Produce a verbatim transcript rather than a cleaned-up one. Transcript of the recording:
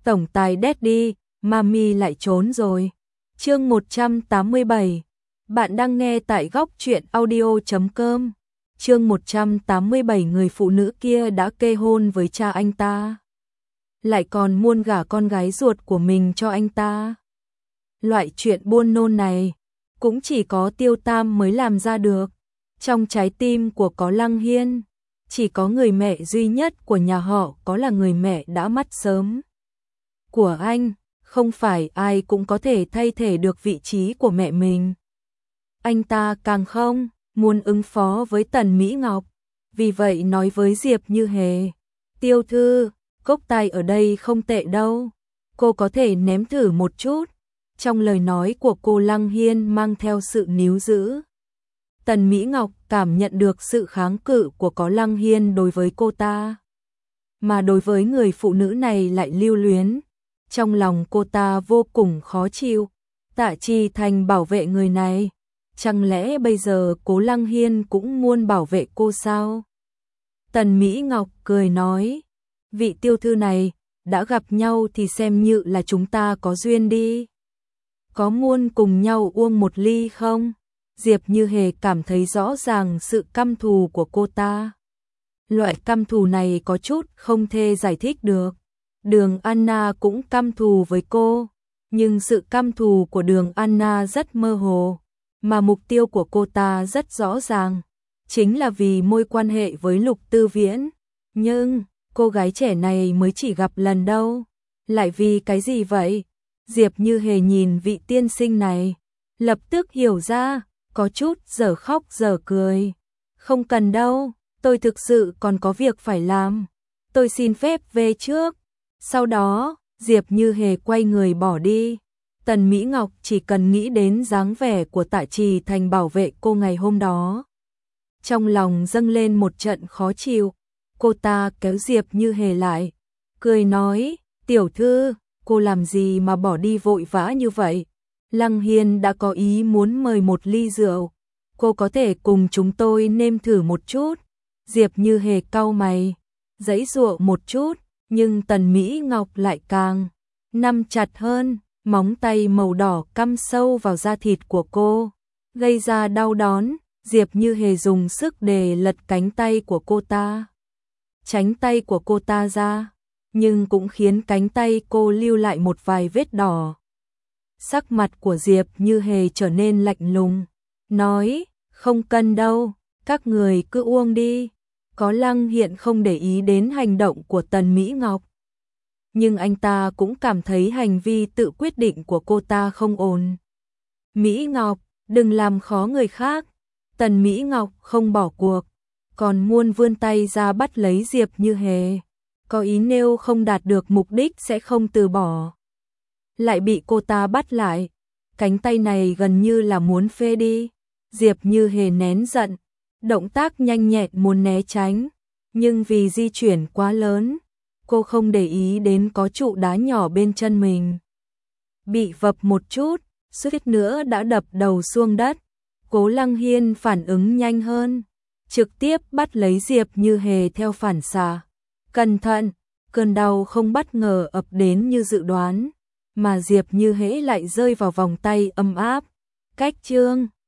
Tổng tài Daddy, Mami lại trốn rồi. Chương một trăm tám mươi bảy. Bạn đang nghe tại góc truyện audio chấm com. Chương một trăm tám mươi bảy, người phụ nữ kia đã kê hôn với cha anh ta, lại còn muôn gả con gái ruột của mình cho anh ta. Loại chuyện buôn nôn này cũng chỉ có Tiêu Tam mới làm ra được. Trong trái tim của Có Lăng Hiên, chỉ có người mẹ duy nhất của nhà họ Có là người mẹ đã mất sớm của anh. Không phải ai cũng có thể thay thế được vị trí của mẹ mình. Anh ta càng không muốn ứng phó với Tần Mỹ Ngọc. Vì vậy nói với Diệp Như Hề, Tiêu thư, cốc tai ở đây không tệ đâu, cô có thể nếm thử một chút. Trong lời nói của cô Lăng Hiên mang theo sự níu giữ. Tần Mỹ Ngọc cảm nhận được sự kháng cự của Có Lăng Hiên đối với cô ta, mà đối với người phụ nữ này lại lưu luyến. Trong lòng cô ta vô cùng khó chịu. Tạ Chi Thành bảo vệ người này, chẳng lẽ bây giờ Cố Lăng Hiên cũng muốn bảo vệ cô sao? Tần Mỹ Ngọc cười nói, vị tiêu thư này, đã gặp nhau thì xem như là chúng ta có duyên đi. Có muốn cùng nhau uống một ly không? Diệp Như Hề cảm thấy rõ ràng sự căm thù của cô ta. Loại căm thù này có chút không thể giải thích được. Đường Anna cũng căm thù với cô, nhưng sự căm thù của Đường Anna rất mơ hồ, mà mục tiêu của cô ta rất rõ ràng, chính là vì mối quan hệ với Lục Tư Viễn. Nhưng cô gái trẻ này mới chỉ gặp lần đâu, lại vì cái gì vậy? Diệp Như Hề nhìn vị tiên sinh này, lập tức hiểu ra, có chút dở khóc dở cười. Không cần đâu, tôi thực sự còn có việc phải làm, tôi xin phép về trước. Sau đó, Diệp Như Hề quay người bỏ đi. Tần Mỹ Ngọc chỉ cần nghĩ đến dáng vẻ của Tạ Trì Thành bảo vệ cô ngày hôm đó, trong lòng dâng lên một trận khó chịu. Cô ta kéo Diệp Như Hề lại, cười nói, tiểu thư, cô làm gì mà bỏ đi vội vã như vậy? Lăng Hiên đã có ý muốn mời một ly rượu, cô có thể cùng chúng tôi nêm thử một chút. Diệp Như Hề cau mày, giãy giụa một chút, nhưng Tần Mỹ Ngọc lại càng nắm chặt hơn, móng tay màu đỏ cắm sâu vào da thịt của cô, gây ra đau đớn. Diệp Như Hề dùng sức để lật cánh tay của cô ta, tránh tay của cô ta ra, nhưng cũng khiến cánh tay cô lưu lại một vài vết đỏ. Sắc mặt của Diệp Như Hề trở nên lạnh lùng, nói, không cần đâu, các người cứ uống đi. Có Lăng Hiện không để ý đến hành động của Tần Mỹ Ngọc, nhưng anh ta cũng cảm thấy hành vi tự quyết định của cô ta không ổn. Mỹ Ngọc, đừng làm khó người khác. Tần Mỹ Ngọc không bỏ cuộc, còn muốn vươn tay ra bắt lấy Diệp Như Hề, có ý nếu không đạt được mục đích sẽ không từ bỏ. Lại bị cô ta bắt lại, cánh tay này gần như là muốn phê đi. Diệp Như Hề nén giận, động tác nhanh nhẹn muốn né tránh, nhưng vì di chuyển quá lớn, cô không để ý đến có trụ đá nhỏ bên chân mình. Bị vập một chút, suýt nữa đã đập đầu xuống đất. Cố Lăng Hiên phản ứng nhanh hơn, trực tiếp bắt lấy Diệp Như Hề theo phản xạ. Cẩn thận, cơn đau không bất ngờ ập đến như dự đoán, mà Diệp Như Hễ lại rơi vào vòng tay ấm áp. Cách chương